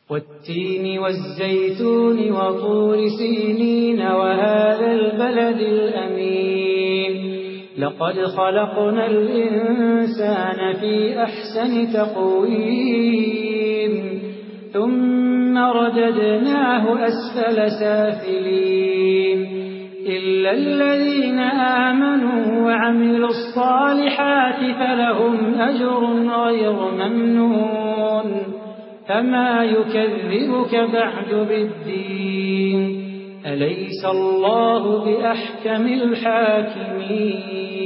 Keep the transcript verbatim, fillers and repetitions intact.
والتين والزيتون وطور سينين وهذا البلد الأمين لقد خلقنا الإنسان في أحسن تقويم ثم رددناه أسفل سافلين إلا الذين آمنوا وعملوا الصالحات فلهم أجر غير ممنون فما يكذبك بعد بالدين أليس الله بأحكم الحاكمين